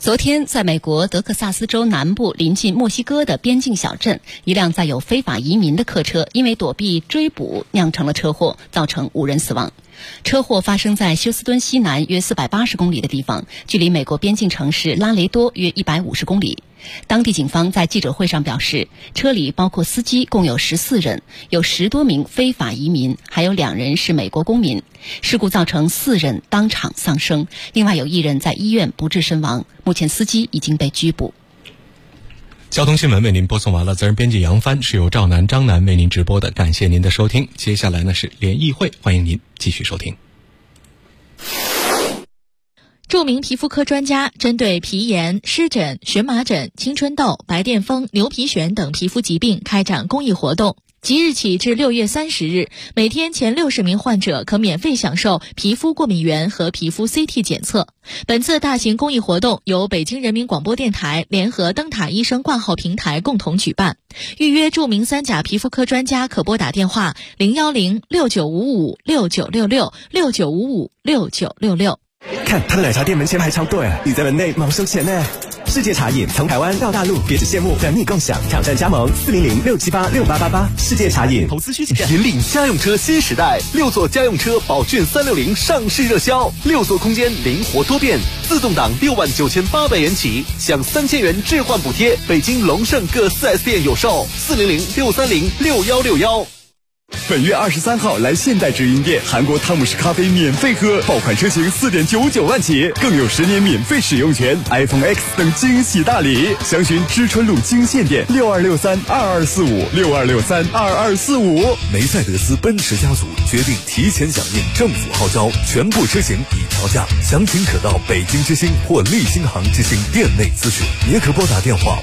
昨天，在美国德克萨斯州南部临近墨西哥的边境小镇，一辆载有非法移民的客车因为躲避追捕酿成了车祸，造成5人死亡。车祸发生在休斯敦西南约480公里的地方，距离美国边境城市拉雷多约150公里。当地警方在记者会上表示，车里包括司机共有14人，有10多名非法移民，还有2人是美国公民。事故造成4人当场丧生，另外有1人在医院不治身亡，目前司机已经被拘捕。 交通新闻为您播送完了，责任编辑杨帆，是由赵楠、张楠为您直播的，感谢您的收听。接下来呢是联谊会，欢迎您继续收听。 著名皮肤科专家针对皮炎、湿疹、荨麻疹、青春痘、白癜风、牛皮癣等皮肤疾病开展公益活动。即日起至6月30日，每天前60名患者可免费享受皮肤过敏原和皮肤 CT 检测。本次大型公益活动由北京人民广播电台联合灯塔医生挂号平台共同举办。预约著名3甲皮肤科专家可拨打电话010-6955-6966 看他的奶茶店门前排超队，你在门内毛收钱呢。世界茶饮从台湾到大陆，别只羡慕，等你共享。挑战加盟400-678-6888。世界茶饮。投资需谨慎。 引领家用车新时代，6座家用车宝骏360上市热销，6座空间灵活多变，自动挡69800元起，享3000元置换补贴。北京龙盛各 4S 店有售，400-630-6161。 本月23号来现代直营店，韩国汤姆士咖啡免费喝，爆款车型4.99万起，更有10年免费使用权， iPhone X 等惊喜大礼。详询知春路京线店6263-2245，6263-2245。 梅赛德斯奔驰家族决定提前响应政府号召，全部车型已调价，详情可到北京之星或利星行之星店内咨询，也可拨打电话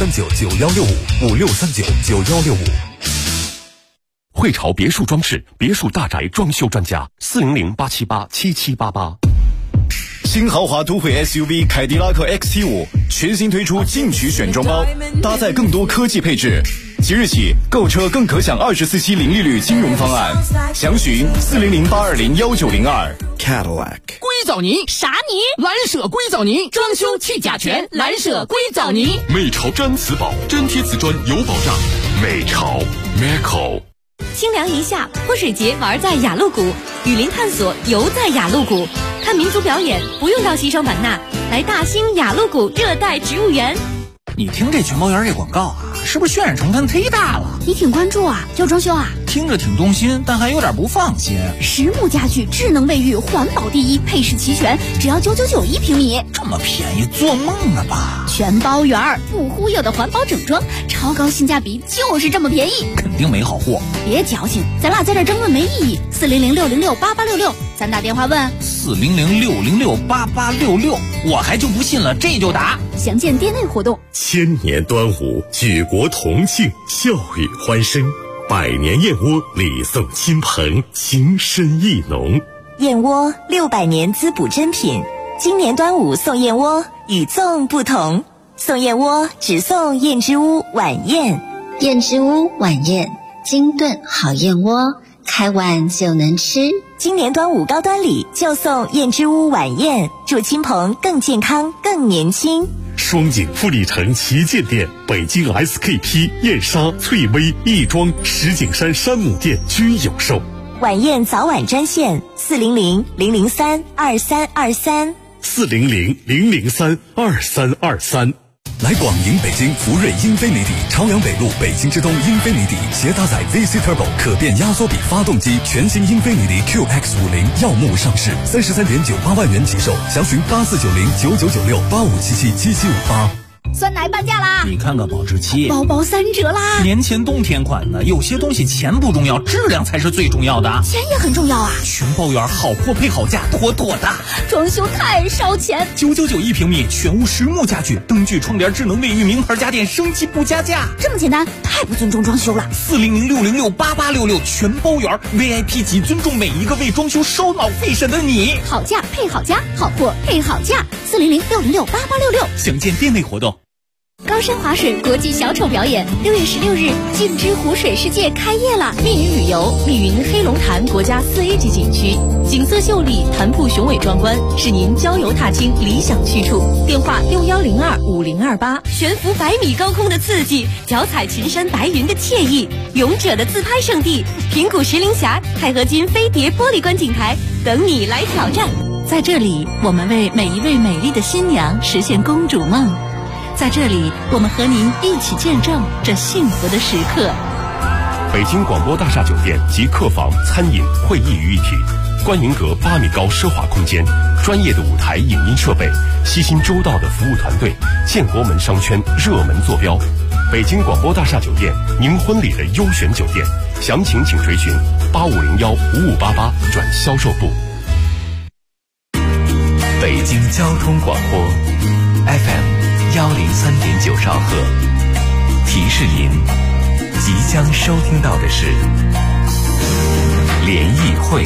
56399165，56399165。 汇潮别墅装饰，别墅大宅装修专家，400-878-7788。 新豪华都会 SUV 凯迪拉克 XT5 全新推出进取选装包，搭载更多科技配置。即日起购车更可享24期零利率金融方案，详询400-820-1902。 Cadillac 硅藻泥啥泥？蓝舍硅藻泥，装修去甲醛，蓝舍硅藻泥。 美潮毡瓷宝，真贴瓷砖有保障。美潮 Meco。 清凉一夏，泼水节玩在雅鹿谷，雨林探索游在雅鹿谷，看民族表演不用到西双版纳，来大兴雅鹿谷热带植物园。 你听这全包园这广告啊，是不是渲染成分忒大了？ 你挺关注啊，要装修啊？ 听着挺动心，但还有点不放心。 实木家具，智能卫浴，环保第一，配饰齐全，只要999一平米。 这么便宜，做梦了吧？ 全包园不忽悠的环保整装，超高性价比，就是这么便宜。 肯定没好货。 别矫情，咱俩在这争论没意义。400-606-8866，咱打电话问。 400-606-8866，我还就不信了，这就打。 详见店内活动。 千年端午，举国同庆，笑语欢声。百年燕窝，礼送亲朋，情深意浓。 燕窝600年滋补珍品，今年端午送燕窝，与粽不同。送燕窝只送燕之屋晚宴， 燕之屋晚宴，精炖好燕窝，开碗就能吃。 今年端午高端礼就送燕之屋晚宴，祝亲朋更健康更年轻。 双井富力城旗舰店、北京 SKP、燕莎、翠微、亦庄、石景山山姆店均有售。 晚宴早晚专线400-003-2323 400-003-2323。 来广营北京福瑞英菲尼迪朝阳北路北京之东英菲尼迪携搭载 VC Turbo 可变压缩比发动机，全新英菲尼迪 QX50耀目上市，33.98万元起售，详询8490999685777758。 酸奶半价啦！ 你看看保质期， 包包3折啦！ 年前冬天款的，有些东西钱不重要，质量才是最重要的。 钱也很重要啊！ 全包园好货配好价，妥妥的。 装修太烧钱 ，999一平米，全屋实木家具，灯具、窗帘、智能卫浴，名牌家电，升级不加价。 这么简单，太不尊重装修了。 400-606-8866，全包园 VIP 级，尊重每一个为装修烧脑费神的你。 好价配好家，好货配好价，400-606-8866。 详见店内活动。 高山滑水国际小丑表演，6月16日，静之湖水世界开业了。 密云旅游，密云黑龙潭国家4A 级景区，景色秀丽，潭瀑雄伟壮观，是您郊游踏青理想去处。电话61025028。 悬浮100米高空的刺激，脚踩群山白云的惬意，勇者的自拍圣地，平谷石林峡钛合金飞碟玻璃观景台，等你来挑战。 在这里，我们为每一位美丽的新娘实现公主梦。在这里，我们和您一起见证这幸福的时刻。 北京广播大厦酒店集客房、餐饮、会议于一体，观云阁8米高奢华空间，专业的舞台影音设备，悉心周到的服务团队，建国门商圈热门坐标。北京广播大厦酒店，您婚礼的优选酒店，详情请垂询85015588转销售部。 北京交通广播 FM103.9兆赫，提示您即将收听到的是联谊会。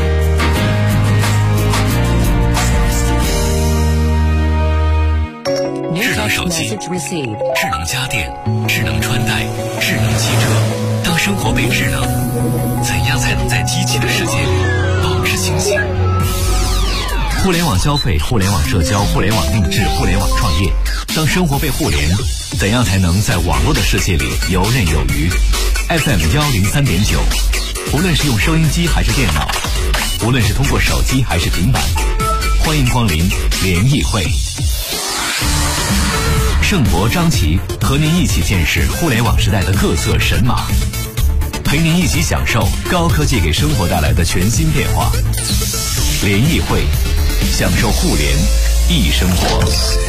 智能手机、智能家电、智能穿戴、智能汽车，当生活被智能，怎样才能在机器的世界里保持清醒？互联网消费、互联网社交、互联网定制、互联网创业，当生活被互联，怎样才能在网络的世界里游刃有余？ FM103.9，无论是用收音机还是电脑，无论是通过手机还是平板，欢迎光临联谊会。盛博、张琪和您一起见识互联网时代的各色神马，陪您一起享受高科技给生活带来的全新变化。联谊会，享受互联易生活。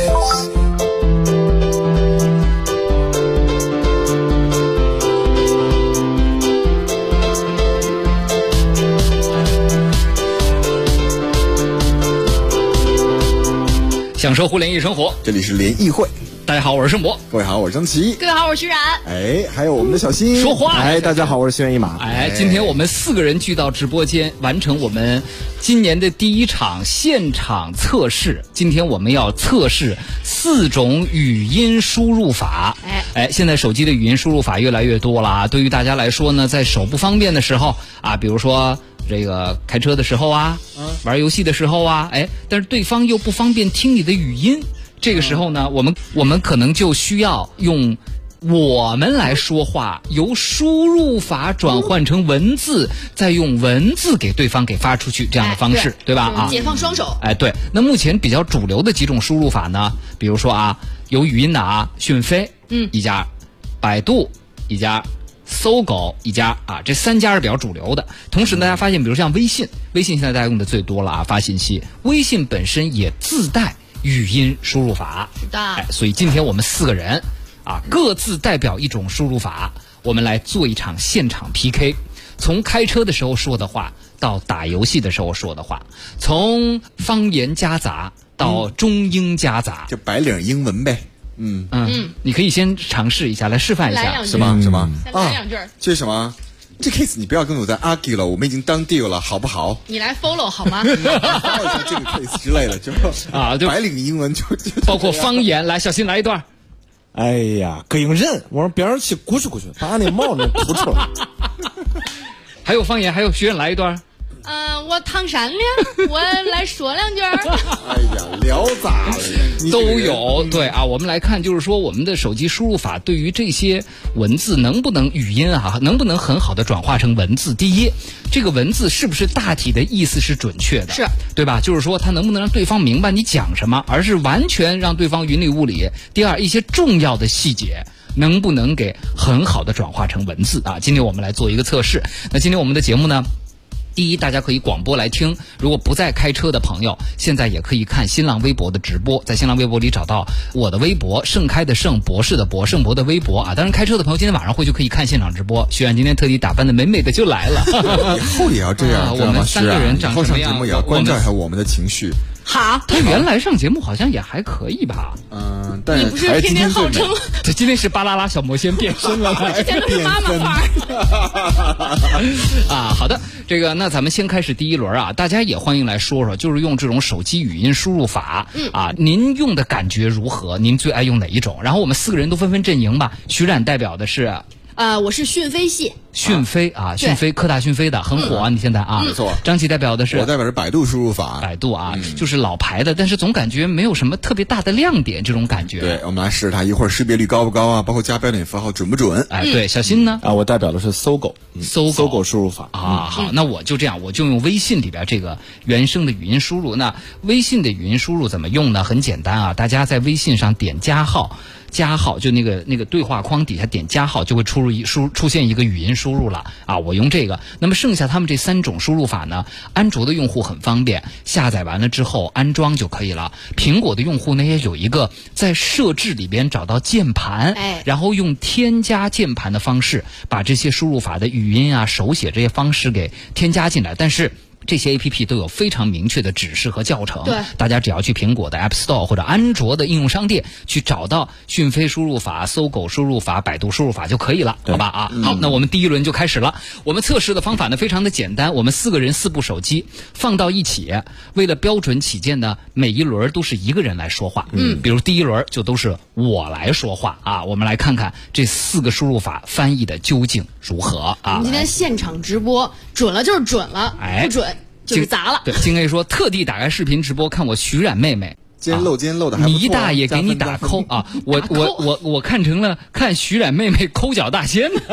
享受互联易生活， 这里是联谊会。 大家好，我是盛博。 各位好，我是张琪。 各位好，我是徐冉。 哎，还有我们的小新说话。 哎，大家好，我是心猿意马。 哎，今天我们4个人聚到直播间，完成我们今年的第1场现场测试。今天我们要测试4种语音输入法。哎，现在手机的语音输入法越来越多了啊。对于大家来说呢，在手不方便的时候啊，比如说这个开车的时候啊，玩游戏的时候啊，哎，但是对方又不方便听你的语音。这个时候呢，我们可能就需要用我们来说话，由输入法转换成文字，再用文字给对方给发出去，这样的方式，对吧？啊， 解放双手。 哎，对。那目前比较主流的几种输入法呢，比如说啊，有语音的啊，讯飞一家，百度一家，搜狗一家啊，这3家是比较主流的。同时大家发现，比如像微信现在大家用的最多了啊，发信息，微信本身也自带语音输入法。 是的。 哎，所以今天我们4个人啊，各自代表一种输入法，我们来做一场现场 PK。从开车的时候说的话到打游戏的时候说的话，从方言夹杂到中英夹杂， 就白领英文呗。 你可以先尝试一下，来示范一下。 什么？ 来2句。 这是什么？这 case 你不要跟我再 argue 了，我们已经当 deal 了，好不好？ 你来 follow 好吗？ follow 一下这个 case 之类的，就白领英文就包括方言。来，小新来一段。 哎呀，膈应人！我让别人去咕去咕去，把那帽子吐出来。 还有方言，还有学员来一段。 我唐山的，我来说2句。 哎呀，聊咋了？ 都有。对啊，我们来看，就是说我们的手机输入法对于这些文字能不能语音啊，能不能很好的转化成文字？第一，这个文字是不是大体的意思是准确的？ 是， 对吧？就是说它能不能让对方明白你讲什么，而是完全让对方云里雾里。第二，一些重要的细节能不能给很好的转化成文字啊？今天我们来做一个测试。那今天我们的节目呢，第一，大家可以广播来听，如果不在开车的朋友，现在也可以看新浪微博的直播，在新浪微博里找到我的微博，盛开的盛，博士的博，盛博的微博啊。当然开车的朋友今天晚上就可以看现场直播，徐冉今天特地打扮的美美的就来了。 以后也要这样， 我们3个人长什么样？ 以后上节目也要关照一下我们的情绪。 好， 他原来上节目好像也还可以吧？ 但你不是天天号称？ 这今天是巴啦啦小魔仙变身了， 之前都是妈妈范儿。 啊，好的， 这个那咱们先开始第一轮啊，大家也欢迎来说说，就是用这种手机语音输入法啊，您用的感觉如何？您最爱用哪一种？然后我们4个人都纷纷阵营吧。徐冉代表的是。 我是讯飞系。 讯飞啊，讯飞科大讯飞的很火啊，你现在啊， 没错。 张琪代表的是， 我代表是百度输入法。 百度啊，就是老牌的，但是总感觉没有什么特别大的亮点，这种感觉。 对，我们来试试它，一会儿识别率高不高啊，包括加标点符号准不准？ 哎，对，小新呢？ 我代表的是搜狗，搜狗输入法啊。好，那我就这样，我就用微信里边这个原生的语音输入。那微信的语音输入怎么用呢？很简单啊，大家在微信上点加号。就那个对话框底下点加号，就会出现一个语音输入了啊！我用这个。那么剩下他们这3种输入法呢，安卓的用户很方便，下载完了之后安装就可以了。苹果的用户呢也有一个在设置里边找到键盘，然后用添加键盘的方式把这些输入法的语音啊、手写这些方式给添加进来，但是。这些 APP 都有非常明确的指示和教程，对，大家只要去苹果的 App Store 或者安卓的应用商店去找到讯飞输入法、搜狗输入法、百度输入法就可以了，好吧啊？好，那我们第一轮就开始了。我们测试的方法呢非常的简单，我们4个人4部手机放到一起，为了标准起见呢，每一轮都是一个人来说话，比如第一轮就都是我来说话啊。我们来看看这4个输入法翻译的究竟如何啊？ 我们今天现场直播，准了就是准了，不准。就是砸了。 对，金 A 说特地打开视频直播看我徐冉妹妹， 今天漏的还不错。 你大爷给你打扣啊！我看成了看徐冉妹妹抠脚大仙呢。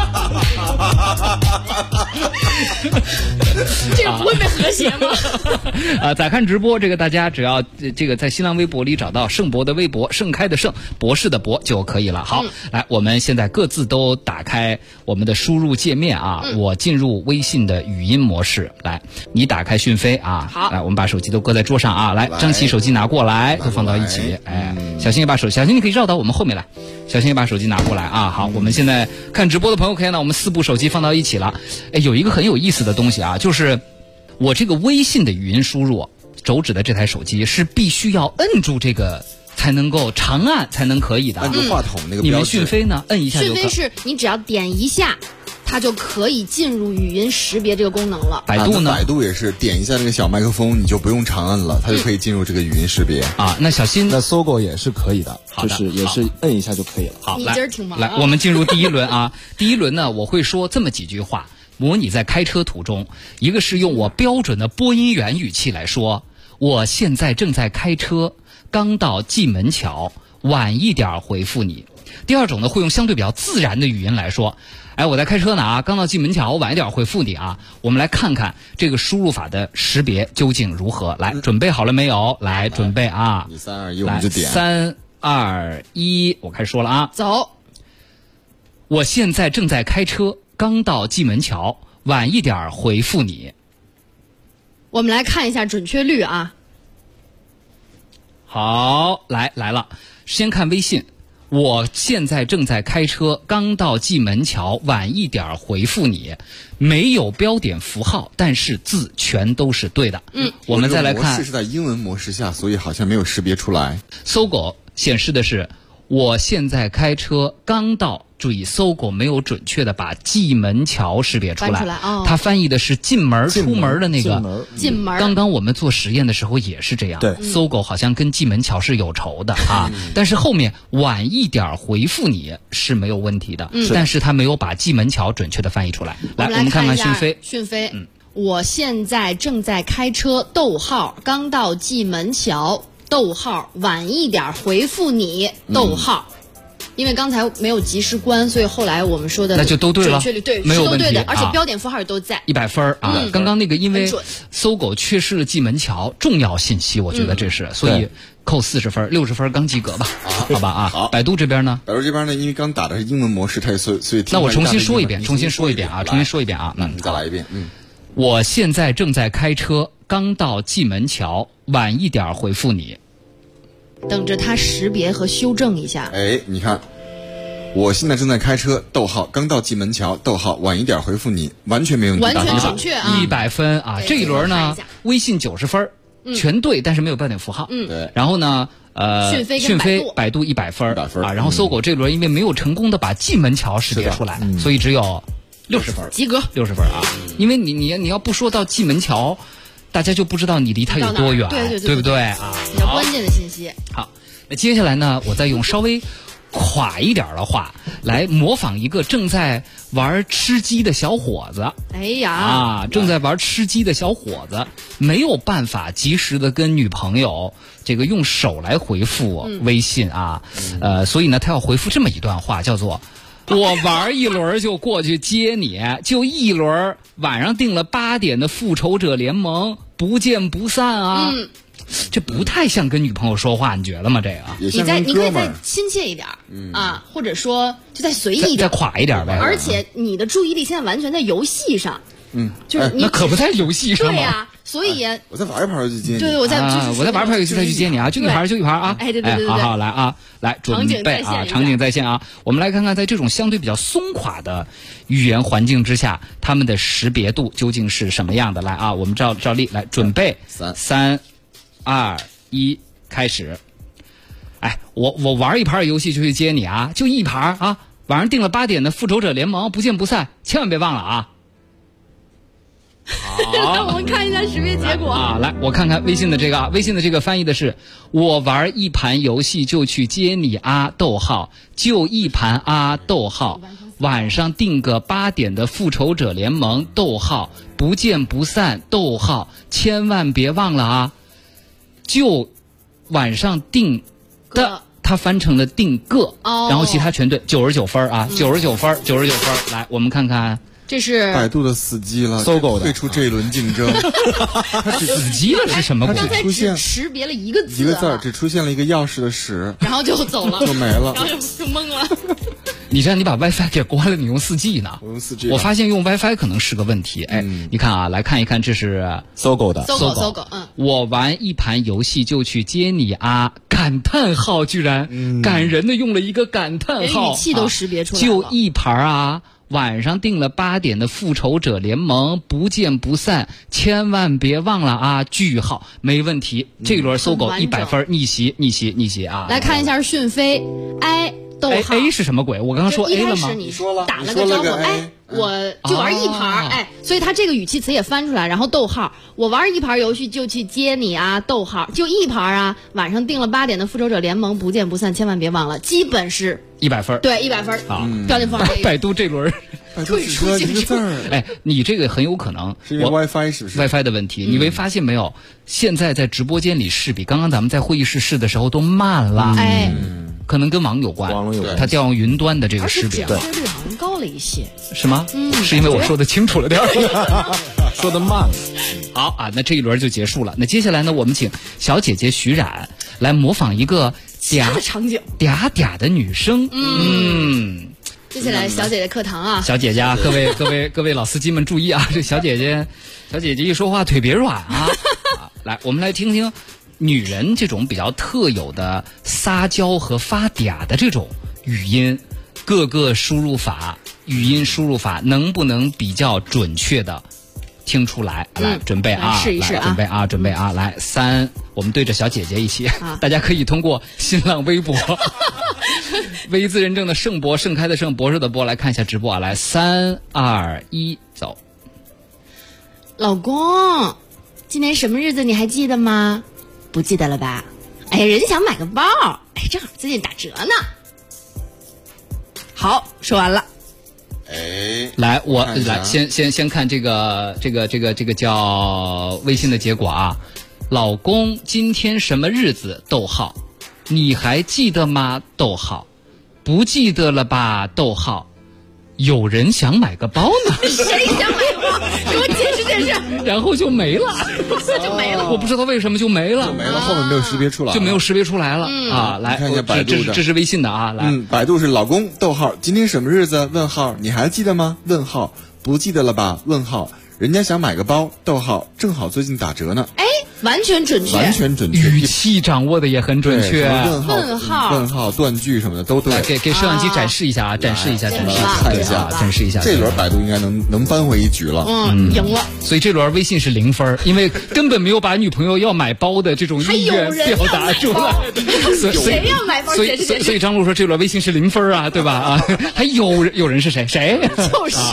这个不会被和谐吗？ 咋看直播？这个大家只要这个在新浪微博里找到盛博的微博，盛开的盛，博士的博就可以了。好，来，我们现在各自都打开我们的输入界面啊。我进入微信的语音模式，来，你打开讯飞啊。 好， 来，我们把手机都搁在桌上啊。来，张琪手机拿过来，都放到一起。哎，小新也把小新你可以绕到我们后面来。小新也把手机拿过来啊。好，我们现在看直播的朋友可以呢，我们4部手机放到一起了。哎，有一个很有意思的东西啊，就是我这个微信的语音输入，手指的这台手机是必须要摁住这个才能够长按才能可以的， 按住话筒那个标志。 你们讯飞呢？摁一下就可以。 讯飞是你只要点一下。它就可以进入语音识别这个功能了。 百度呢？ 百度也是点一下那个小麦克风，你就不用长按了，它就可以进入这个语音识别啊。那小新， 那搜狗也是可以的，就是也是摁一下就可以了。 好， 你今儿挺忙来，我们进入第一轮啊。第一轮呢，我会说这么几句话，模拟在开车途中。一个是用我标准的播音员语气来说，我现在正在开车，刚到蓟门桥，晚一点回复你。第二种呢，会用相对比较自然的语音来说。哎，我在开车呢啊，刚到蓟门桥，我晚一点回复你啊。我们来看看这个输入法的识别究竟如何。来，准备好了没有？来，准备啊！ 你3、2、1，我们就点。 3、2、1，我开始说了啊。 走。 我现在正在开车，刚到蓟门桥，晚一点回复你。 我们来看一下准确率啊。 好，来了，先看微信。我现在正在开车，刚到蓟门桥，晚一点回复你。没有标点符号，但是字全都是对的。我们再来看， 模式是在英文模式下，所以好像没有识别出来。 搜狗显示的是我现在开车，刚到。注意，搜狗没有准确的把蓟门桥识别出来，它翻译的是进门出门的那个进门。 刚刚我们做实验的时候也是这样， 对， 搜狗好像跟蓟门桥是有仇的啊。但是后面晚一点回复你是没有问题的，但是它没有把蓟门桥准确的翻译出来。来，我们看看讯飞。 讯飞，我现在正在开车，逗号，刚到蓟门桥，逗号，晚一点回复你，逗号。因为刚才没有及时关，所以后来我们说的那就都对了， 准确率对， 没有问题， 是都对的，而且标点符号也都在 ，100分啊。刚刚那个因为搜狗缺失了蓟门桥重要信息，我觉得这是，所以扣40分，60分刚及格吧，好吧啊。 好， 百度这边呢？ 百度这边呢，因为刚打的是英文模式，它所以那我重新说一遍啊， 你再来一遍。 我现在正在开车，刚到蓟门桥，晚一点回复你。 等着它识别和修正一下。 哎，你看，我现在正在开车，逗号，刚到蓟门桥，逗号，晚一点回复你，完全没有问题， 完全准确啊 ，100分啊！这一轮呢，微信90分，全对，但是没有标点符号。 对。 然后呢， 讯飞、 百度100分啊。然后搜狗这轮因为没有成功的把蓟门桥识别出来，所以只有 60分， 及格 ，60分啊！因为你要不说到蓟门桥，大家就不知道你离它有多远，对不对啊？ 比较关键的信息。 好，那接下来呢，我再用稍微垮一点的话来模仿一个正在玩吃鸡的小伙子。 哎呀， 正在玩吃鸡的小伙子没有办法及时的跟女朋友这个用手来回复微信啊，所以呢，他要回复这么一段话，叫做我玩一轮就过去接你，就一轮，晚上定了8点的复仇者联盟，不见不散啊。这不太像跟女朋友说话，你觉得吗？这个你可以再亲切一点啊，或者说就再随意一点， 再垮一点呗。 而且你的注意力现在完全在游戏上，就是你那可不在游戏上吗？ 对呀，所以我再玩一盘就去接你。 对，我再玩一盘游戏再去接你啊，就一盘啊。 哎，对， 好来啊，来准备啊，场景再现啊。我们来看看，在这种相对比较松垮的语言环境之下，他们的识别度究竟是什么样的？来啊，我们照例来准备，3、2、1，开始。哎，我玩一盘游戏就去接你啊，就一盘啊，晚上定了8点的复仇者联盟，不见不散，千万别忘了啊。 好，我们看一下识别结果啊！来，我看看微信的这个翻译的是：我玩一盘游戏就去接你啊，就一盘啊，晚上定个8点的复仇者联盟，不见不散，千万别忘了啊！就晚上定的，他翻成了定个，然后其他全对，99分啊，99分。来，我们看看。 这是百度的死机了， 搜狗的退出这一轮竞争。 死机了是什么鬼？ 刚才只识别了一个字， 只出现了一个钥匙的匙， 然后就走了， 就没了， 然后就懵了。 你这样，你把 WiFi 给关了，你用4G 呢？ 我用4G。 我发现用 WiFi 可能是个问题。哎，你看啊，来看一看，这是搜狗的。 搜狗， 我玩一盘游戏就去接你啊！感叹号，居然感人的用了一个感叹号， 语气都识别出来了。 就一盘啊！晚上定了8点的复仇者联盟，不见不散，千万别忘了啊！句号，没问题。这一轮搜狗100分，逆袭啊！ 来看一下讯飞 ，I 逗号 A 是什么鬼？我刚刚说 A 了吗？ 你说了，打了个招呼，哎，我就玩一盘，哎，所以他这个语气词也翻出来，然后逗号，我玩一盘游戏就去接你啊，逗号，就一盘啊，晚上定了8点的复仇者联盟，不见不散，千万别忘了，基本是 100分， 对，100分， 好， 标点符号。 百度这轮退出竞争， 哎，你这个很有可能是因为 WiFi 是不是 ？WiFi 的问题，你没发现没有？现在在直播间里试比刚刚咱们在会议室试的时候都慢了， 哎。 可能跟网有关，它调用云端的这个识别， 准确率好像高了一些， 是吗？是因为我说的清楚了点儿， 说的慢。 好啊，那这一轮就结束了。那接下来呢，我们请小姐姐徐冉来模仿一个嗲的场景， 嗲的女生。 接下来小姐姐课堂啊， 小姐姐啊，各位老司机们注意啊，这小姐姐一说话腿别软啊。来，我们来听听。女人这种比较特有的撒娇和发嗲的这种语音，各个输入法、语音输入法能不能比较准确的听出来？来，准备啊， 试一试啊， 准备啊，来3，我们对着小姐姐一起，大家可以通过新浪微博微字认证的盛博，盛开的盛，博士的博，来看一下直播啊，来3、2、1，走。 老公，今天什么日子你还记得吗？不记得了吧？哎呀，人家想买个包，哎，正好最近打折呢。好，说完了。 哎， 来，我来先看这个叫微信的结果啊。老公，今天什么日子？逗号，你还记得吗？逗号，不记得了吧？逗号，有人想买个包呢。 谁想买包？给我解释解释。 然后就没了， 就没了。 我不知道为什么就没了， 后面没有识别出来， 就没有识别出来了啊！来看一下百度的， 这是微信的啊！来， 百度是老公，逗号，今天什么日子？问号，你还记得吗？问号，不记得了吧？问号，人家想买个包，逗号，正好最近打折呢。 哎，完全准确， 语气掌握的也很准确。 问号，断句什么的都对。 给摄像机展示一下啊！展示一下。 这轮百度应该能扳回一局了。 赢了。 所以这轮微信是0分，因为根本没有把女朋友要买包的这种意愿表达出来。 谁要买包？ 所以张璐说这轮微信是0分啊，对吧？啊，还有人是谁？谁？ 就是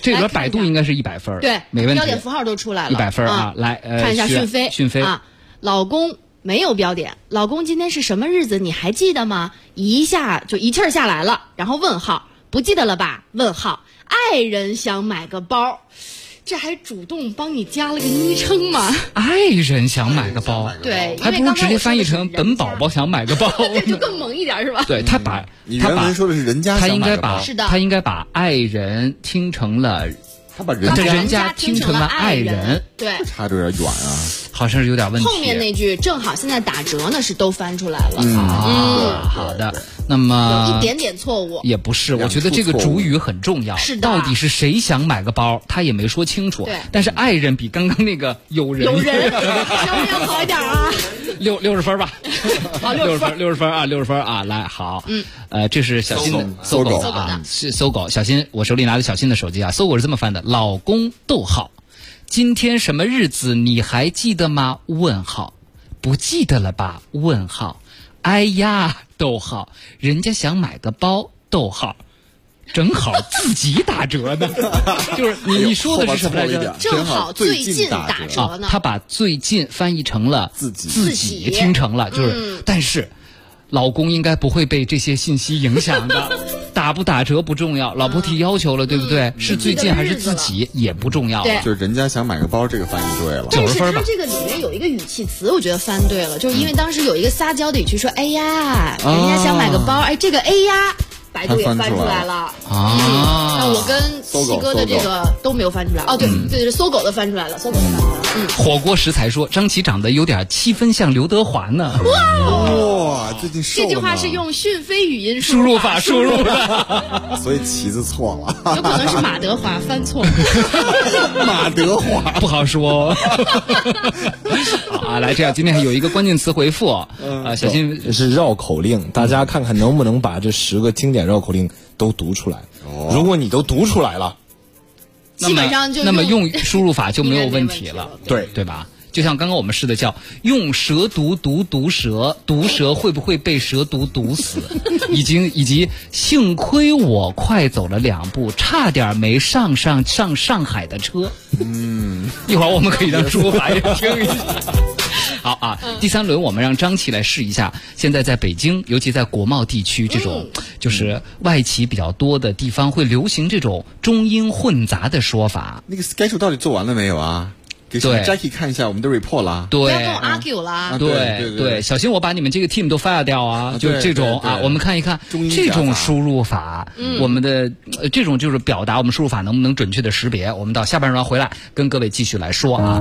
这里边百度应该是100分， 对， 没问题。 标点符号都出来了 ，100分啊！来， 看一下讯飞啊，老公没有标点，老公今天是什么日子？你还记得吗？一下就一气儿下来了，然后问号，不记得了吧？问号，爱人想买个包。这还主动帮你加了个昵称吗？ 爱人想买个包， 对， 还不如直接翻译成本宝宝想买个包， 这就更萌一点是吧？ 对，他把你原文说的是人家想买个包， 他应该把爱人听成了。 他把人家听成了爱人， 对， 差着有点远啊， 好像是有点问题。 后面那句正好现在打折呢，是都翻出来了。 好的，那么有一点点错误也不是，我觉得这个主语很重要。 是的， 到底是谁想买个包，他也没说清楚。 对， 但是爱人比刚刚那个有人相对要好一点啊。 60分吧， 好，60 分啊，60分啊，来好，这是小新的搜狗啊，是搜狗。小新，我手里拿着小新的手机啊，搜狗是这么翻的：老公逗号，今天什么日子你还记得吗？问号，不记得了吧？问号，哎呀，逗号，人家想买个包，逗号。正好自己打折呢，就是你说的是什么来着？ 正好最近打折呢。 他把最近翻译成了自己听成了，就是但是老公应该不会被这些信息影响的，打不打折不重要，老婆提要求了，对不对？是最近还是自己也不重要了， 就是人家想买个包，这个翻译对了 ，90分吧。 但是他这个里面有一个语气词，我觉得翻对了，就是因为当时有一个撒娇的语气说：“哎呀，人家想买个包，哎，这个哎呀。”百度也翻出来了啊！那我跟七哥的这个都没有翻出来哦，对，是搜狗的翻出来了，搜狗的翻出来了。 火锅食材说张琪长得有点7分像刘德华呢。 哇，最近瘦了。 这句话是用讯飞语音输入法输入的， 所以旗子错了。 有可能是马德华翻错了。 马德华不好说。好啊，来这样，今天还有一个关键词回复小新是绕口令，大家看看能不能把这10个经典绕口令都读出来。如果你都读出来了， 基本上就那么用输入法就没有问题了，对吧？就像刚刚我们试的叫用蛇毒毒蛇，毒蛇会不会被蛇毒毒死？以及幸亏我快走了2步，差点没上上海的车。一会儿我们可以让输入法也听一下。好啊，第3轮我们让张琪来试一下。现在在北京，尤其在国贸地区这种就是外企比较多的地方，会流行这种中英混杂的说法。 那个 schedule 到底做完了没有啊？给 Jackie 看一下我们的 report 啦。 不要跟我 argue 啦。 对，小心我把你们这个 team 都 fire 掉啊！就这种啊，我们看一看这种输入法，我们的这种就是表达我们输入法能不能准确的识别。我们到下半段回来跟各位继续来说啊。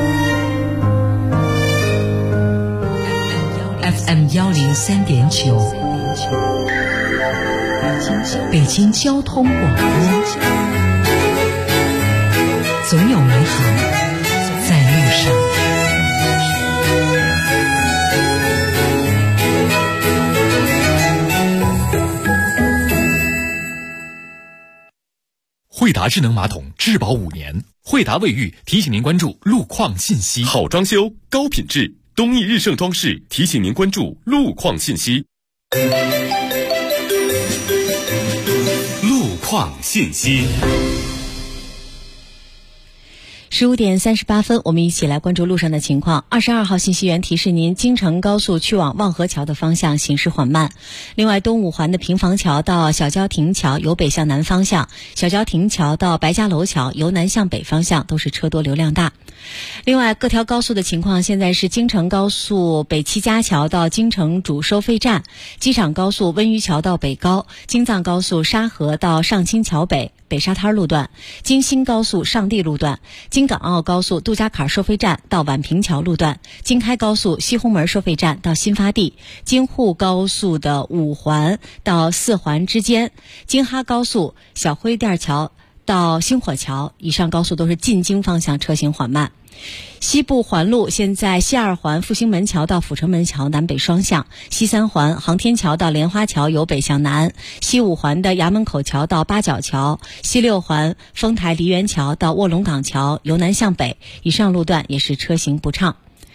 FM 103.9，北京交通广播，总有美好在路上。 惠达智能马桶质保5年，惠达卫浴提醒您关注路况信息。 好装修，高品质。东义日盛装饰提醒您关注路况信息。路况信息。 15点38分，我们一起来关注路上的情况。22号信息源提示您，京承高速去往望河桥的方向行驶缓慢。另外，东五环的平房桥到小郊亭桥由北向南方向，小郊亭桥到白家楼桥由南向北方向都是车多流量大。另外，各条高速的情况现在是京承高速北七家桥到京承主收费站，机场高速温榆桥到北高，京藏高速沙河到上清桥北北沙滩路段，京新高速上地路段，京港澳高速杜家坎收费站到宛平桥路段，京开高速西红门收费站到新发地，京沪高速的5环到4环之间，京哈高速小灰店桥到星火桥，以上高速都是进京方向车行缓慢。西部环路现在西2环复兴门桥到阜成门桥南北双向，西3环航天桥到莲花桥由北向南，西5环的衙门口桥到八角桥，西6环丰台梨园桥到卧龙岗桥由南向北，以上路段也是车行不畅。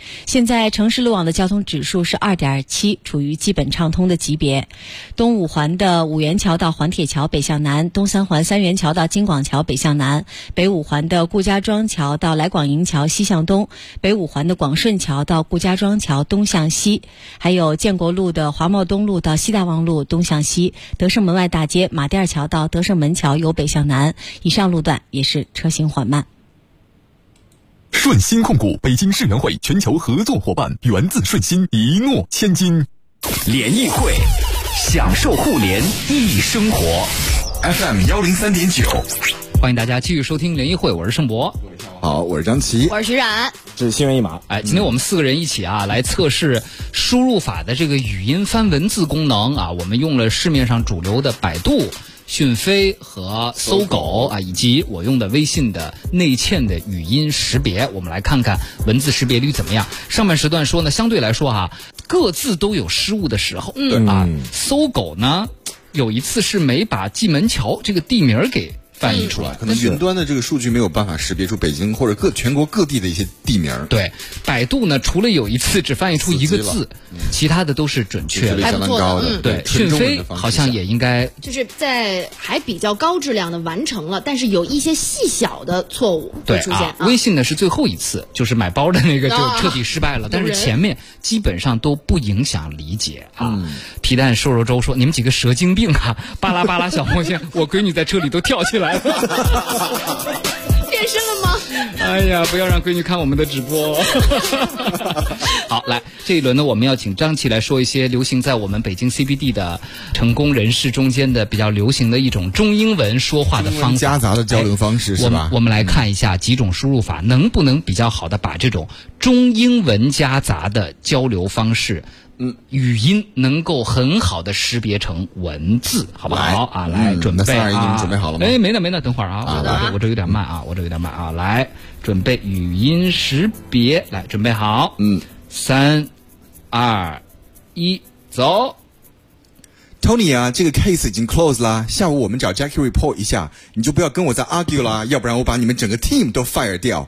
现在城市路网的交通指数是2.7，处于基本畅通的级别。东五环的五元桥到环铁桥北向南，东三环三元桥到京广桥北向南，北五环的顾家庄桥到来广营桥西向东，北五环的广顺桥到顾家庄桥东向西，还有建国路的华贸东路到西大望路东向西，德胜门外大街马甸桥到德胜门桥由北向南，以上路段也是车行缓慢。 顺鑫控股北京世园会全球合作伙伴，源自顺鑫，一诺千金。 联谊会，享受互联易生活。FM 103.9， 欢迎大家继续收听联谊会，我是盛博。 好，我是张琪， 我是徐冉， 这是心猿意马。 今天我们4个人一起来测试输入法的这个语音翻文字功能啊。我们用了市面上主流的百度、讯飞和搜狗以及我用的微信的内嵌的语音识别，我们来看看文字识别率怎么样。上半时段说呢，相对来说各自都有失误的时候。搜狗呢，有一次是没把蓟门桥这个地名给翻译出来， 可能云端的这个数据没有办法识别出北京或者全国各地的一些地名。 对，百度呢，除了有一次只翻译出一个字，其他的都是准确的， 还不错的。 对，讯飞好像也应该就是在还比较高质量的完成了，但是有一些细小的错误会出现。 微信呢是最后一次，就是买包的那个就彻底失败了，但是前面基本上都不影响理解皮蛋瘦肉粥说：“你们几个蛇精病巴拉巴拉小红线，我闺女在车里都跳起来了。” 变身了吗？ 哎呀，不要让闺女看我们的直播。好，来这一轮呢，我们要请张琪来说一些流行在我们北京 CBD 的成功人士中间的比较流行的一种中英文说话的方法， 夹杂的交流方式是吧？ 我们来看一下几种输入法能不能比较好的把这种中英文夹杂的交流方式。语音能够很好的识别成文字，好不好来准备你们准备好了吗？ 没呢，等会儿我这有点慢来准备语音识别，来准备好，3、2、1，走。 Tony 这个 case 已经 close 啦，下午我们找 Jackie report 一下，你就不要跟我再 argue 啦，要不然我把你们整个 team 都 fire 掉。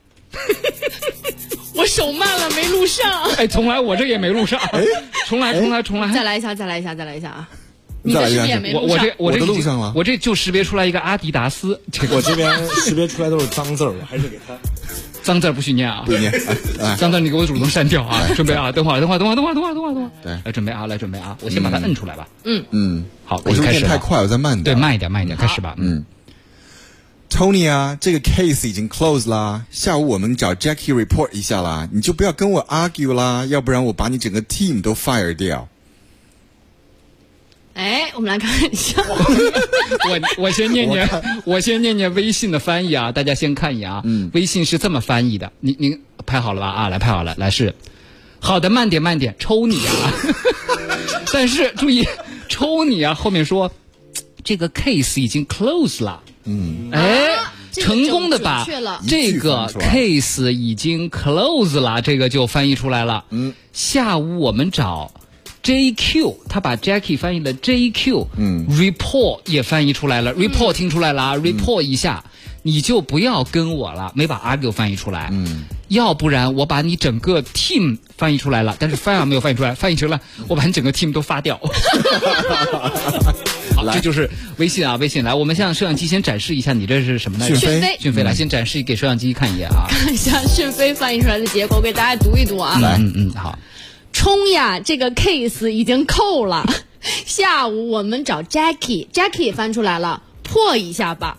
我手慢了，没录上。 重来，我这也没录上。重来。 再来一下你的识别没录上。 我这都录上了。 我这就识别出来一个阿迪达斯。 我这边识别出来都是脏字儿，我还是给他。 脏字不许念不念。 脏字你给我主动删掉准备等会儿。 对， 来准备我先把它摁出来吧。好， 我是不是念太快，我再慢点。 对，慢一点，开始吧。 Tony 这个 case 已经 close 啦，下午我们找 Jackie report 一下啦，你就不要跟我 argue 啦，要不然我把你整个 team 都 fire 掉。 我们来看一下。 我先念念微信的翻译大家先看一眼微信是这么翻译的，您拍好了吧？来拍好了，来是好的，慢点，抽你但是注意，抽你后面说这个 case 已经 close 了。成功的把这个 case 已经 close 了，这个就翻译出来了。下午我们找 JQ， 他把 Jackie 翻译了 JQ，report 也翻译出来了，report 听出来了report 一下，你就不要跟我了，没把 argue 翻译出来。要不然我把你整个 team 翻译出来了，但是 fire 没有翻译出来，翻译成了我把你整个 team 都发掉。好，这就是微信微信来，我们向摄像机先展示一下，你这是什么呢？讯飞来，先展示给摄像机看一眼看一下讯飞翻译出来的结果，给大家读一读来， 好。冲这个 case 已经扣了。下午我们找 Jackie 也翻出来了，破一下吧。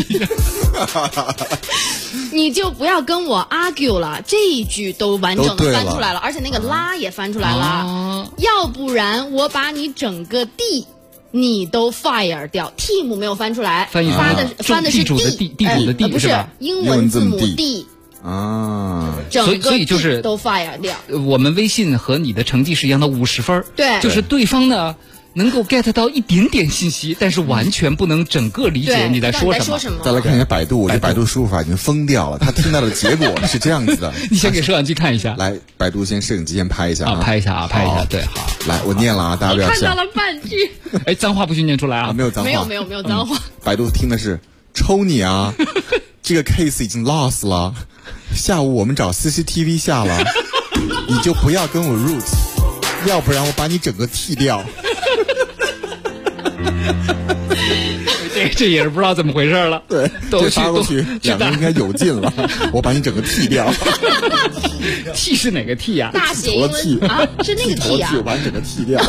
你就不要跟我 argue 了，这一句都完整的翻出来了，而且那个拉也翻出来了。要不然我把你整个地你都 fire 掉 ，team 没有翻出来，翻的是地主的地， 不是英文字母 D 整个所以就是都 fire 掉。 我们微信和你的成绩是一样的50分， 对， 就是对方呢能够 get 到一点点信息，但是完全不能整个理解你在说什么。 再来看一下百度，我这百度输入法已经疯掉了，他听到的结果是这样子的。 你先给摄像机看一下， 来，百度摄影机先拍一下拍一下，对，好， 来，我念了大家不要笑。 看到了半句， 脏话不许念出来没有脏话， 没有脏话。 百度听的是抽你这个 case 已经 lost 了，下午我们找 CCTV 下了。 你就不要跟我 roots， 要不然我把你整个剃掉。 这也是不知道怎么回事了。 对，这发过去，两个人应该有劲了。我把你整个剃掉。 剃是哪个剃呀？ 大写英文啊，是那个剃呀。 我把你整个剃掉。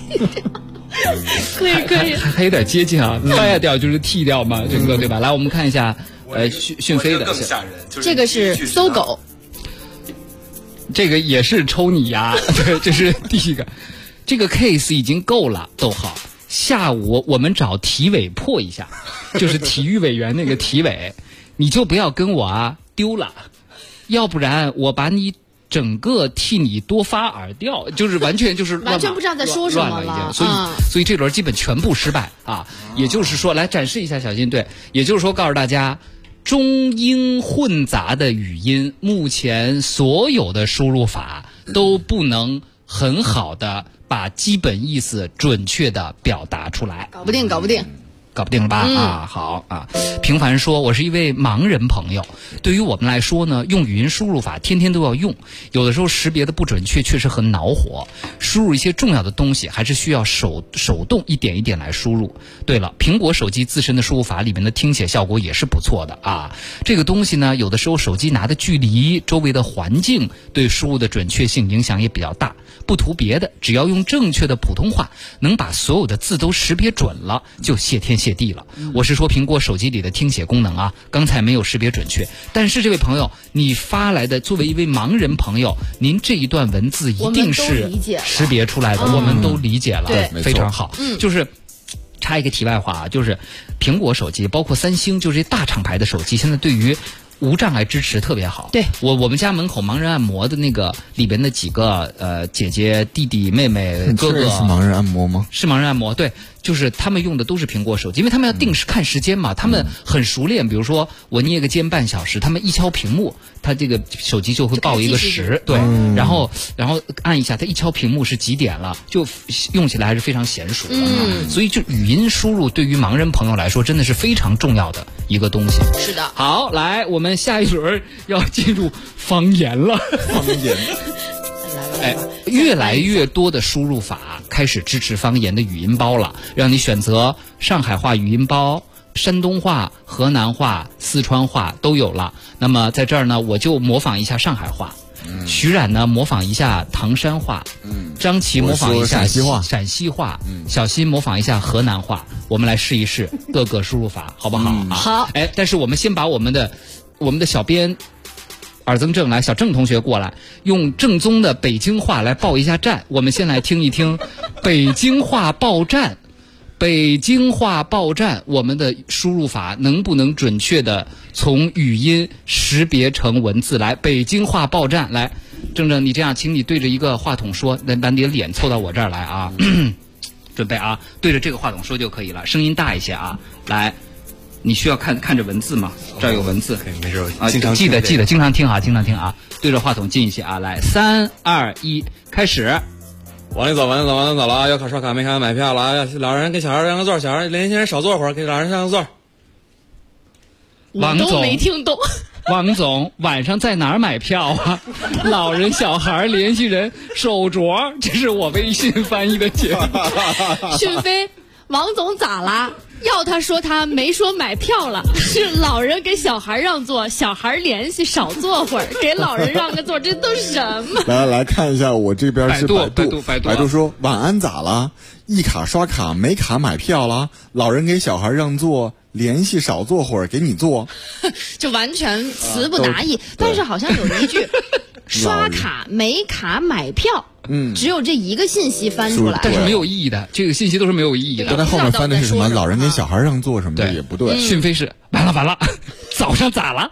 可以， 还有点接近啊，掰掉就是剃掉嘛，这个对吧？来，我们看一下，讯飞的， 更吓人。 这个是搜狗， 这个也是抽你呀，对，这是第一个。这个 case 已经够了，逗号。下午我们找体委破一下，就是体育委员那个体委，你就不要跟我丢了，要不然我把你整个替你多发耳调，就是完全就是完全不知道在说什么了。 所以这轮基本全部失败啊！也就是说，来展示一下小金队，也就是说告诉大家，中英混杂的语音，目前所有的输入法都不能很好的把基本意思准确的表达出来。 搞不定了吧？好啊。平凡说，我是一位盲人朋友，对于我们来说呢，用语音输入法天天都要用，有的时候识别的不准确，确实很恼火。输入一些重要的东西，还是需要手动一点一点来输入。对了，苹果手机自身的输入法里面的听写效果也是不错的啊。这个东西呢，有的时候手机拿的距离、周围的环境对输入的准确性影响也比较大。不图别的，只要用正确的普通话，能把所有的字都识别准了，就谢天谢地了。我是说苹果手机里的听写功能啊，刚才没有识别准确，但是这位朋友，你发来的作为一位盲人朋友，您这一段文字一定是识别出来的，我们都理解了， 对， 非常好。就是插一个题外话啊，就是苹果手机，包括三星，就是这大厂牌的手机，现在对于无障碍支持特别好。 对， 我们家门口盲人按摩的那个里边的几个姐姐、弟弟、妹妹、哥哥， 是盲人按摩吗？ 是盲人按摩，对，就是他们用的都是苹果手机，因为他们要定时看时间嘛，他们很熟练。比如说我捏个肩半小时，他们一敲屏幕，他这个手机就会报一个时，对，然后按一下，他一敲屏幕是几点了，就用起来还是非常娴熟的。所以就语音输入对于盲人朋友来说真的是非常重要的一个东西。 是的。 好，来，我们下一轮要进入方言了。 方言。 越来越多的输入法开始支持方言的语音包了，让你选择上海话语音包、山东话、河南话、四川话都有了。那么在这儿呢，我就模仿一下上海话，徐冉呢模仿一下唐山话，张琪模仿一下陕西话，小新模仿一下河南话。我们来试一试各个输入法，好不好？ 好。 但是我们先把我们的小编尔增正来，小郑同学过来，用正宗的北京话来报一下站。我们先来听一听北京话报站。北京话报站，我们的输入法能不能准确的从语音识别成文字来？北京话报站，来，正正，你这样，请你对着一个话筒说，把你的脸凑到我这儿来啊，准备啊，对着这个话筒说就可以了，声音大一些啊，来。你需要看着文字吗？这儿有文字， 没事啊，记得，经常听啊，对着话筒近一些啊，来，3、2、1，开始。 往里走了啊！要卡刷卡没卡买票了啊！老人给小孩让个座，小孩年轻人少坐会儿，给老人让个座。 我都没听懂。 王总，晚上在哪儿买票啊？老人、小孩、联系人、手镯，这是我微信翻译的节目。 讯飞，王总咋啦？要他说他没说买票了，是老人给小孩让座，小孩联系少坐会儿，给老人让个座，这都是什么？ 来看一下，我这边是百度说晚安咋了？一卡刷卡，没卡买票了，老人给小孩让座，联系少坐会儿，给你坐， 就完全词不达意。但是好像有一句刷卡没卡买票。只有这一个信息翻出来， 但是没有意义的，这个信息都是没有意义的。 刚才后面翻的是什么？老人给小孩让座什么的也不对。 讯飞是完了，早上咋了？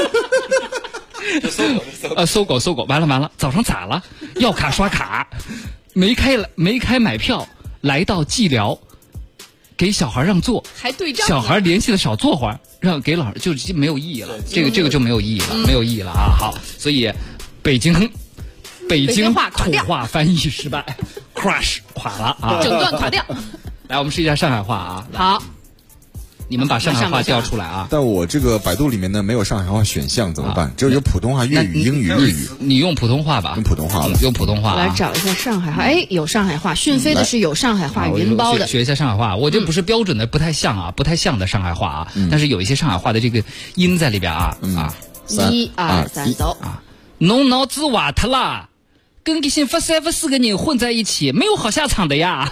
搜狗，完了，早上咋了？要卡刷卡，没开买票，来到寂寥，给小孩让座， 还对账， 小孩联系的少坐会儿，让给老人就没有意义了。这个就没有意义了，啊！好，所以北京土话翻译失败 ，crash 垮了啊， 整段垮掉。 来，我们试一下上海话啊。 好， 你们把上海话调出来啊。 但我这个百度里面呢没有上海话选项，怎么办？只有普通话、粤语、英语、日语。 你用普通话吧。 用普通话了。 用普通话。 来找一下上海话，哎，有上海话，讯飞的是有上海话语音包的。 学一下上海话，我这不是标准的，不太像啊，不太像的上海话啊，但是有一些上海话的这个音在里边啊啊。 1、2、3，走啊！侬脑子瓦特啦，跟个姓佛3、佛4个人混在一起，没有好下场的呀。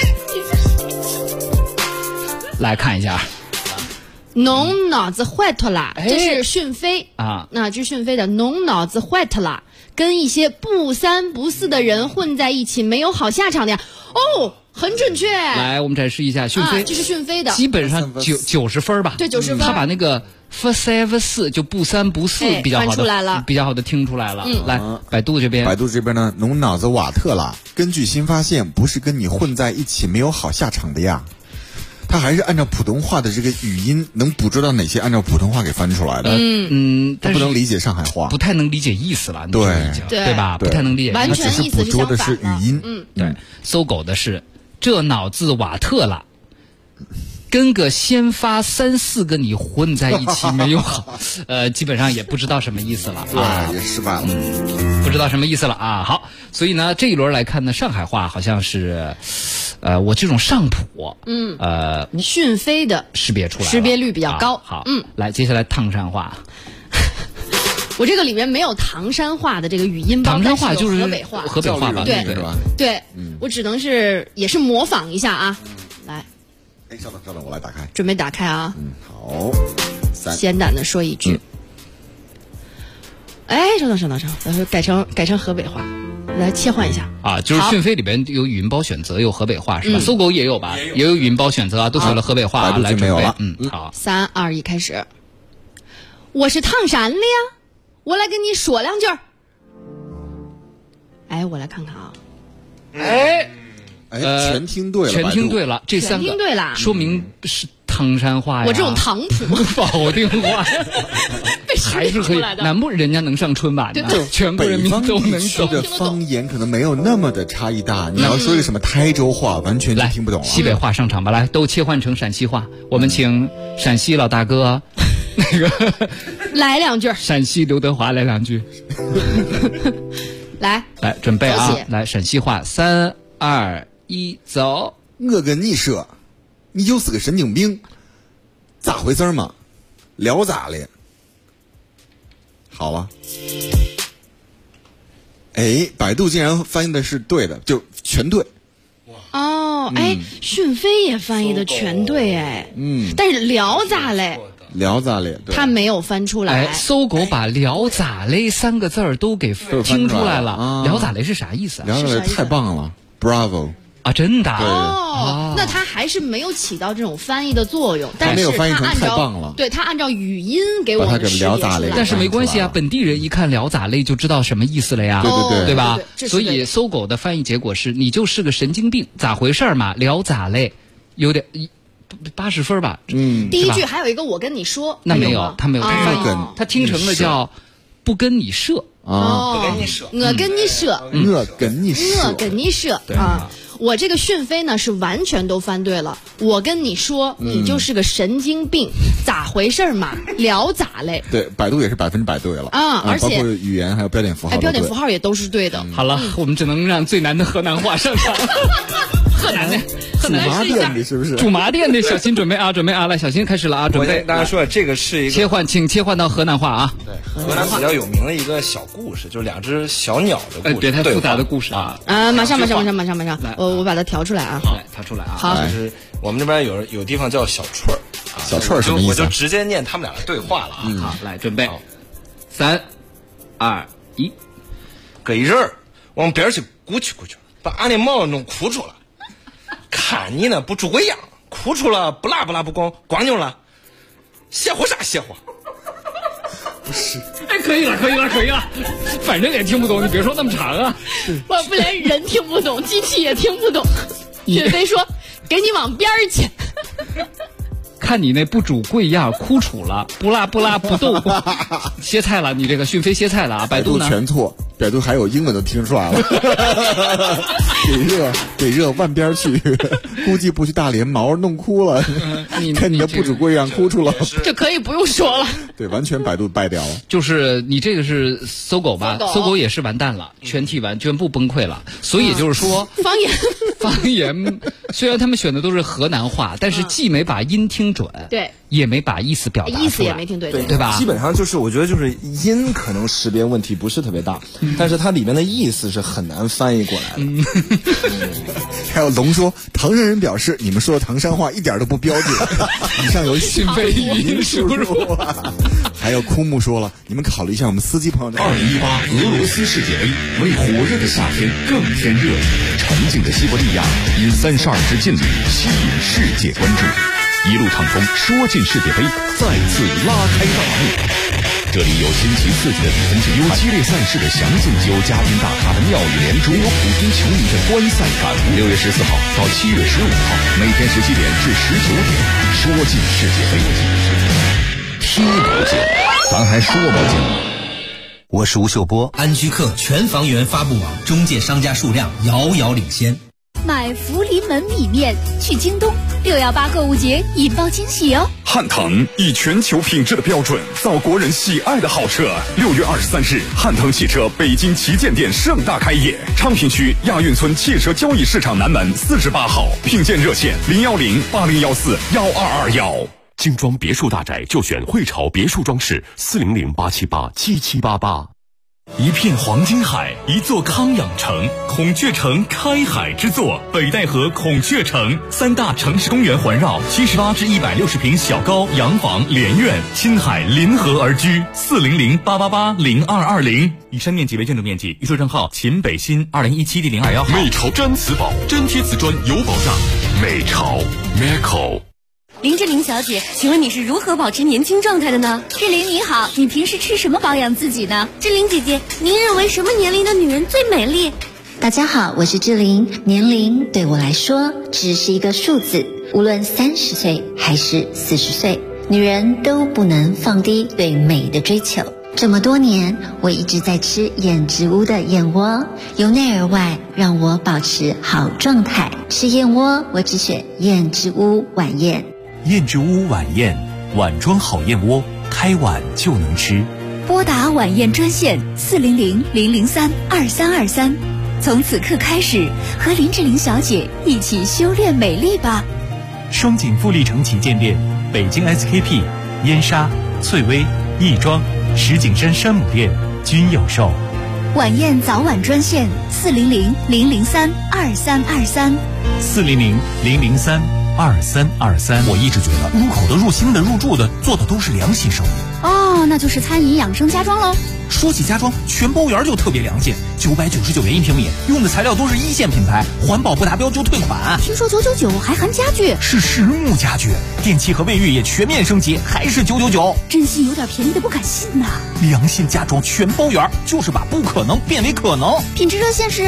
来看一下， 侬脑子坏脱啦，这是讯飞啊， 那这是讯飞的，侬脑子坏脱啦，跟一些不3不4的人混在一起，没有好下场的呀。哦，很准确。 来，我们展示一下讯飞， 这是讯飞的， 基本上90分吧。 对，90分。 他把那个佛3、佛4就不3不4比较好的出来了， 比较好的听出来了。来，百度这边， 呢，侬脑子瓦特啦。根据新发现，不是跟你混在一起没有好下场的呀。他还是按照普通话的这个语音，能捕捉到哪些按照普通话给翻出来的？ 但不能理解上海话， 不太能理解意思了。对吧？不太能理解， 完全意思是相反的。 捕捉的是语音。 对，搜狗的是这脑子瓦特了。跟个先发3、4个你混在一起没有好，基本上也不知道什么意思了啊， 也是吧， 不知道什么意思了啊。好，所以呢这一轮来看呢，上海话好像是，我这种上普， 讯飞的识别出来了， 识别率比较高。 好，来接下来唐山话。 我这个里面没有唐山话的这个语音包， 唐山话就是河北话， 河北话吧， 对， 是吧？ 对，我只能是也是模仿一下啊，来。 哎，稍等，我来打开。 准备打开啊！ 好。 简短的说一句。哎，稍等，咱们改成河北话，来切换一下啊！就是讯飞里边有语音包选择，有河北话是吧？搜狗也有吧？也有语音包选择啊，都选了河北话来准备。好 ，3、2、1，开始。我是唐山的呀，我来跟你说2句。哎，我来看看啊。 全听对了， 全听对了，这3个全听对了， 说明是唐山话呀。 我这种唐普保定话还是可以，南部人家能上春晚的，全国人民都能懂。 的方言可能没有那么的差异大，你要说一个什么台州话，完全就听不懂了。 西北话上场吧，来，都切换成陕西话，我们请陕西老大哥那个来2句， 陕西刘德华来2句， 来准备啊，来陕西话，3、2、1，走！ 我跟你说，你就是个神经病，咋回事嘛？聊咋了？好了，哎，百度竟然翻译的是对的，就全对。 哦，讯飞也翻译的全对，但是聊咋嘞？ 聊咋嘞？ 他没有翻出来。 搜狗把聊咋嘞3个字儿都给听出来了。聊咋嘞是啥意思啊？ 聊咋嘞太棒了 ，Bravo！ 啊，真的那他还是没有起到这种翻译的作用，但是他太棒了。 对，他按照语音给我们识别出来。 但是没关系啊，本地人一看聊咋嘞就知道什么意思了呀，对吧？所以搜狗的翻译结果是你就是个神经病，咋回事嘛？聊咋嘞，有点80分吧。 第一句还有一个我跟你说， 那没有，他没有，他听成了叫不跟你设不跟你设，我跟你设啊。我这个讯飞呢是完全都翻对了，我跟你说，你就是个神经病，咋回事嘛？聊咋嘞？ 对，百度也是100%对了啊，而且包括语言还有标点符号， 标点符号也都是对的。 好了，我们只能让最难的河南话上场。河南的驻麻店的是不是？ 驻麻店的小心准备啊，来，小心开始了啊，准备。 我跟大家说，这个是一个请切换到河南话啊。 对，河南比较有名的一个小故事，就是2只小鸟的故事， 别太复杂的故事啊。 马上，我把它调出来啊。 好，调出来啊。 好， 就是我们这边有地方叫小串儿， 小串儿什么意思？ 我就直接念他们俩的对话了啊。 好，来准备，3、2、1， 个人儿往边去鼓去，把俺的毛弄哭出了。看你呢不住个样，哭出了不拉不光扭了，邪乎啥邪乎？ 不是， 可以了，反正也听不懂，你别说那么长啊。 我不连人听不懂，机器也听不懂。岳飞说：“给你往边儿去。” 看你那不主贵样，哭楚了，不拉不动，歇菜了，你这个讯飞歇菜了啊！百度呢？ 全错， 百度还有英文都听出来了。给热万边去，估计不去大连毛弄哭了。看你的不主贵让哭出了。 这可以不用说了。 对，完全百度败掉了。 就是你这个是搜狗吧？搜狗也是完蛋了，全部崩溃了。所以就是说，方言虽然他们选的都是河南话，但是既没把音听准， 对， 也没把意思表达出来， 意思也没听对， 对吧？ 基本上就是我觉得就是音可能识别问题不是特别大，但是它里面的意思是很难翻译过来的。 还有龙说，唐山人表示你们说的唐山话一点都不标准，以上由讯飞语音输入。还有枯木说了，你们考虑一下我们司机朋友的。 2018俄罗斯世界杯为火热的夏天更添热，沉静的西伯利亚因32支劲旅吸引世界关注，一路畅通，说进世界杯再次拉开大幕。这里有新奇刺激的比分制，有激烈赛事的详尽，有嘉宾大咖的妙语连珠，有普通球迷的观赛感。6月14号到7月15号，每天17点至19点，说进世界杯，踢不进，咱还说不进。 我是吴秀波，安居客全房源发布网中介商家数量遥遥领先。 买福临门米面去京东，618购物节引爆惊喜哦！ 汉腾以全球品质的标准造国人喜爱的好车。6月23日，汉腾汽车北京旗舰店盛大开业，昌平区亚运村汽车交易市场南门48号，聘建热线010-8014-1221。 精装别墅大宅就选汇潮别墅装饰，400-878-7788。 一片黄金海，一座康养城，孔雀城开海之作，北戴河孔雀城，3大城市公园环绕，78至160平小高洋房连院，亲海临河而居，400-888-0220。以上面积为建筑面积，预售证号秦北新2017第021号。 美潮真瓷宝，真贴瓷砖有保障。美潮 Meco。 林志玲小姐，请问你是如何保持年轻状态的呢？ 志玲你好，你平时吃什么保养自己呢？ 志玲姐姐，您认为什么年龄的女人最美丽？ 大家好，我是志玲。年龄对我来说只是一个数字，无论30岁还是40岁，女人都不能放低对美的追求。这么多年，我一直在吃燕之屋的燕窝，由内而外让我保持好状态。吃燕窝，我只选燕之屋晚宴。 燕之屋晚宴，碗装好燕窝，开碗就能吃。 拨打晚宴专线400-003-2323，从此刻开始，和林志玲小姐一起修炼美丽吧。 双井富力城旗舰店、北京 SKP、燕莎、翠微、亦庄、石景山山姆店均有售。 晚宴早晚专线400-003-2323。 400-003-2323。我一直觉得入口的、入心的、入住的做的都是良心生意。 哦，那就是餐饮养生家装喽。 说起家装，全包园就特别良心，999元1平米，用的材料都是1线品牌，环保不达标就退款。 听说999还含家具， 是实木家具，电器和卫浴也全面升级，还是999。 真心有点便宜的不敢信呐。 良心家装全包园，就是把不可能变为可能。 品质热线是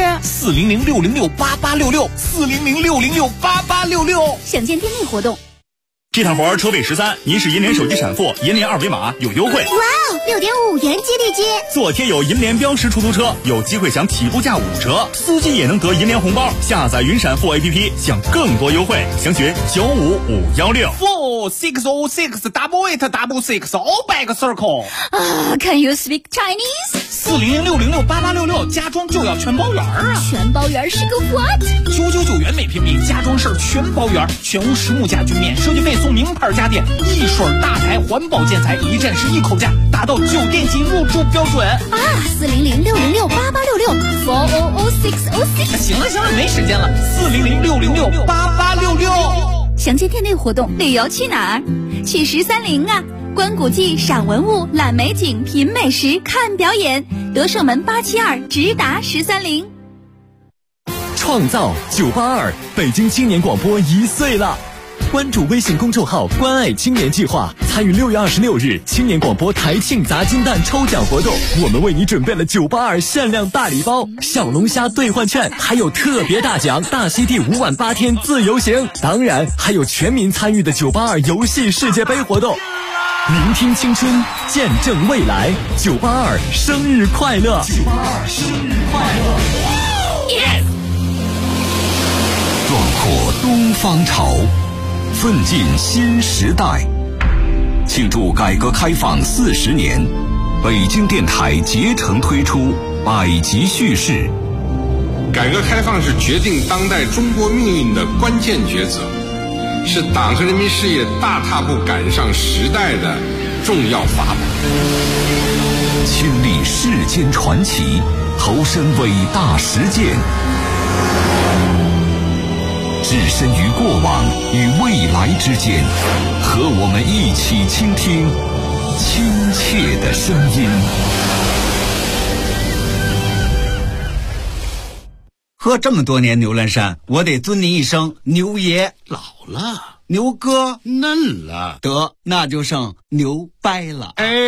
400-606-8866，400-606-8866。 详见店内活动。 这趟活车费13，您是银联手机闪付，银联二维码有优惠。 哇哦，6.5元接力接， 做贴有银联标识出租车，有机会享起步价5折，司机也能得银联红包。下载云闪付 APP， 享更多优惠，详询95516。460688866 all back circle。 Can you speak Chinese？ 400-606-8866，家装就要全包圆啊！ 全包圆是个 what ？999元每平米，家装事儿全包圆，全屋实木家具免设计费送名牌家电，一水大牌环保建材，一站式一口价，达到酒店级入住标准啊 ！400-606-8866，400-606。 行了，没时间了，400-606-8866。 详见店内活动。旅游去哪儿？去13陵啊！观古迹、赏文物、览美景、品美食、看表演。德胜门872直达13陵。 创造982，北京青年广播1岁了。关注微信公众号“关爱青年计划”，参与6月26日青年广播台庆砸金蛋抽奖活动。我们为你准备了982限量大礼包、小龙虾兑换券，还有特别大奖大溪地5晚8天自由行，当然还有全民参与的982游戏世界杯活动。 聆听青春，见证未来。982生日快乐！982生日快乐 ！Yes！ 壮阔东方潮，奋进新时代。庆祝改革开放40年，北京电台竭诚推出百集叙事。 改革开放是决定当代中国命运的关键抉择，是党和人民事业大踏步赶上时代的重要法宝。 亲历世间传奇，投身伟大实践，置身于过往与未来之间，和我们一起倾听亲切的声音。 喝这么多年牛栏山，我得尊您一声牛爷。 老了， 牛哥嫩了， 得那就剩牛掰了。